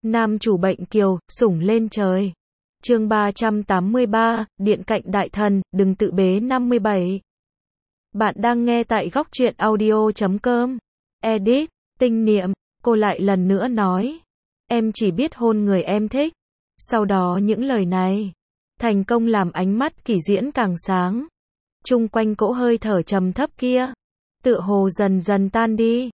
Nam chủ bệnh kiều, sủng lên trời. Chương 383, Điện cạnh đại thần, đừng tự bế 57. Bạn đang nghe tại góc truyện audio.com. Edit, tinh niệm, cô lại lần nữa nói. Em chỉ biết hôn người em thích. Sau đó những lời này, thành công làm ánh mắt Kỷ Diễn càng sáng. Chung quanh cỗ hơi thở trầm thấp kia, tựa hồ dần dần tan đi.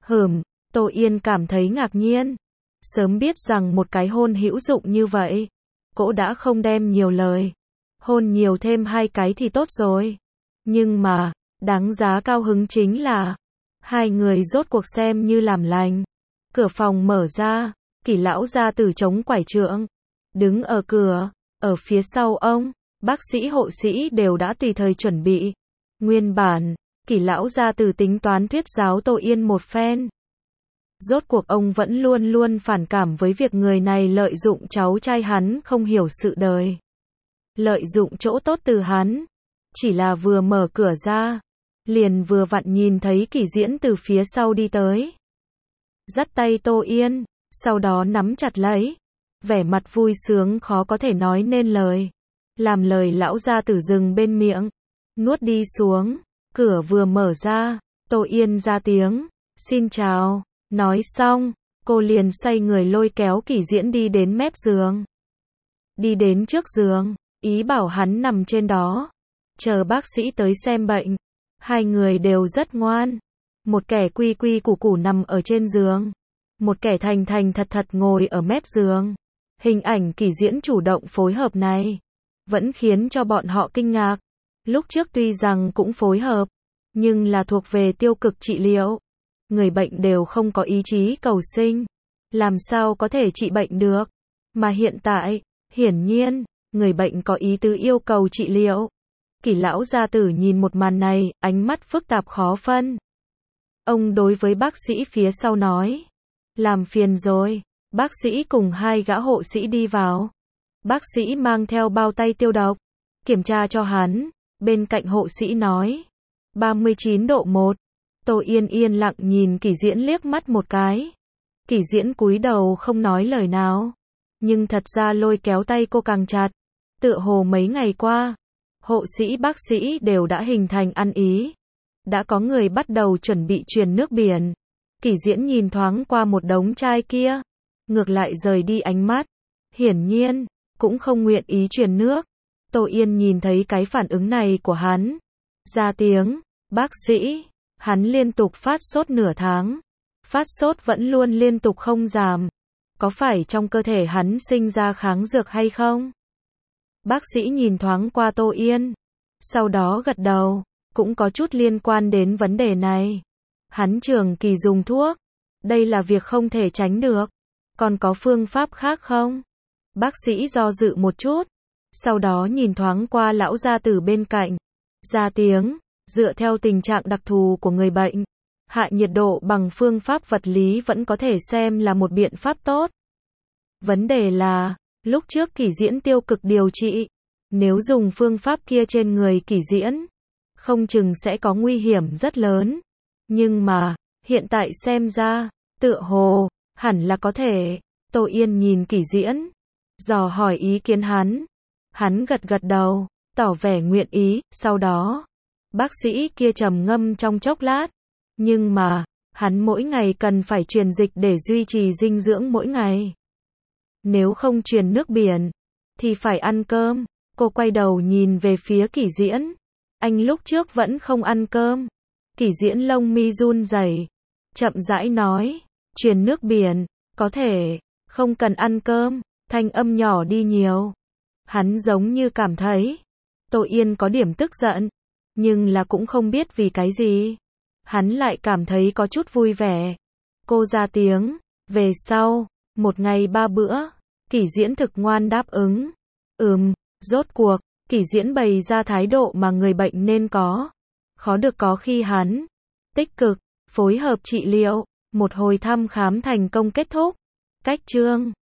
Tô Yên cảm thấy ngạc nhiên. Sớm biết rằng một cái hôn hữu dụng như vậy, cỗ đã không đem nhiều lời. Hôn nhiều thêm 2 cái thì tốt rồi. Nhưng mà, đáng giá cao hứng chính là, hai người rốt cuộc xem như làm lành. Cửa phòng mở ra, Kỷ lão gia tử chống quải trượng, đứng ở cửa, ở phía sau ông, bác sĩ hộ sĩ đều đã tùy thời chuẩn bị. Nguyên bản, Kỷ lão gia tử tính toán thuyết giáo Tô Yên một phen. Rốt cuộc ông vẫn luôn luôn phản cảm với việc người này lợi dụng cháu trai hắn không hiểu sự đời. Lợi dụng chỗ tốt từ hắn. Chỉ là vừa mở cửa ra, liền vừa vặn nhìn thấy Kỷ Diễn từ phía sau đi tới. Dắt tay Tô Yên, sau đó nắm chặt lấy. Vẻ mặt vui sướng khó có thể nói nên lời. Làm lời lão gia tử dừng bên miệng. Nuốt đi xuống. Cửa vừa mở ra, Tô Yên ra tiếng. Xin chào. Nói xong, cô liền xoay người lôi kéo Kỷ Diễn đi đến mép giường. Đi đến trước giường, ý bảo hắn nằm trên đó. Chờ bác sĩ tới xem bệnh. Hai người đều rất ngoan. Một kẻ quy quy củ củ nằm ở trên giường. Một kẻ thành thành thật thật ngồi ở mép giường. Hình ảnh Kỷ Diễn chủ động phối hợp này vẫn khiến cho bọn họ kinh ngạc. Lúc trước tuy rằng cũng phối hợp, nhưng là thuộc về tiêu cực trị liệu. Người bệnh đều không có ý chí cầu sinh, làm sao có thể trị bệnh được. Mà hiện tại, hiển nhiên, người bệnh có ý tứ yêu cầu trị liệu. Kỷ lão gia tử nhìn một màn này, ánh mắt phức tạp khó phân. Ông đối với bác sĩ phía sau nói. Làm phiền rồi. Bác sĩ cùng 2 gã hộ sĩ đi vào. Bác sĩ mang theo bao tay tiêu độc. Kiểm tra cho hắn. Bên cạnh hộ sĩ nói. 39 độ 1. Tô Yên yên lặng nhìn Kỷ Diễn liếc mắt một cái. Kỷ Diễn cúi đầu không nói lời nào. Nhưng thật ra lôi kéo tay cô càng chặt. Tựa hồ mấy ngày qua, hộ sĩ bác sĩ đều đã hình thành ăn ý. Đã có người bắt đầu chuẩn bị truyền nước biển. Kỷ Diễn nhìn thoáng qua một đống chai kia. Ngược lại rời đi ánh mắt. Hiển nhiên, cũng không nguyện ý truyền nước. Tô Yên nhìn thấy cái phản ứng này của hắn. Ra tiếng, bác sĩ. Hắn liên tục phát sốt nửa tháng. Phát sốt vẫn luôn liên tục không giảm. Có phải trong cơ thể hắn sinh ra kháng dược hay không? Bác sĩ nhìn thoáng qua Tô Yên. Sau đó gật đầu. Cũng có chút liên quan đến vấn đề này. Hắn trường kỳ dùng thuốc. Đây là việc không thể tránh được. Còn có phương pháp khác không? Bác sĩ do dự một chút. Sau đó nhìn thoáng qua lão gia tử bên cạnh. Ra tiếng. Dựa theo tình trạng đặc thù của người bệnh, hạ nhiệt độ bằng phương pháp vật lý vẫn có thể xem là một biện pháp tốt. Vấn đề là, lúc trước Kỷ Diễn tiêu cực điều trị, nếu dùng phương pháp kia trên người Kỷ Diễn, không chừng sẽ có nguy hiểm rất lớn. Nhưng mà, hiện tại xem ra, tựa hồ, hẳn là có thể. Tô Yên nhìn Kỷ Diễn, dò hỏi ý kiến hắn. Hắn gật gật đầu, tỏ vẻ nguyện ý, sau đó. Bác sĩ kia trầm ngâm trong chốc lát. Nhưng mà, hắn mỗi ngày cần phải truyền dịch để duy trì dinh dưỡng mỗi ngày. Nếu không truyền nước biển, thì phải ăn cơm. Cô quay đầu nhìn về phía Kỷ Diễn. Anh lúc trước vẫn không ăn cơm. Kỷ Diễn lông mi run rẩy, chậm rãi nói. Truyền nước biển, có thể, không cần ăn cơm. Thanh âm nhỏ đi nhiều. Hắn giống như cảm thấy Tô Yên có điểm tức giận. Nhưng là cũng không biết vì cái gì. Hắn lại cảm thấy có chút vui vẻ. Cô ra tiếng. Về sau, một ngày 3 bữa. Kỷ Diễn thực ngoan đáp ứng. Rốt cuộc, Kỷ Diễn bày ra thái độ mà người bệnh nên có. Khó được có khi hắn tích cực, phối hợp trị liệu. Một hồi thăm khám thành công kết thúc. Cách chương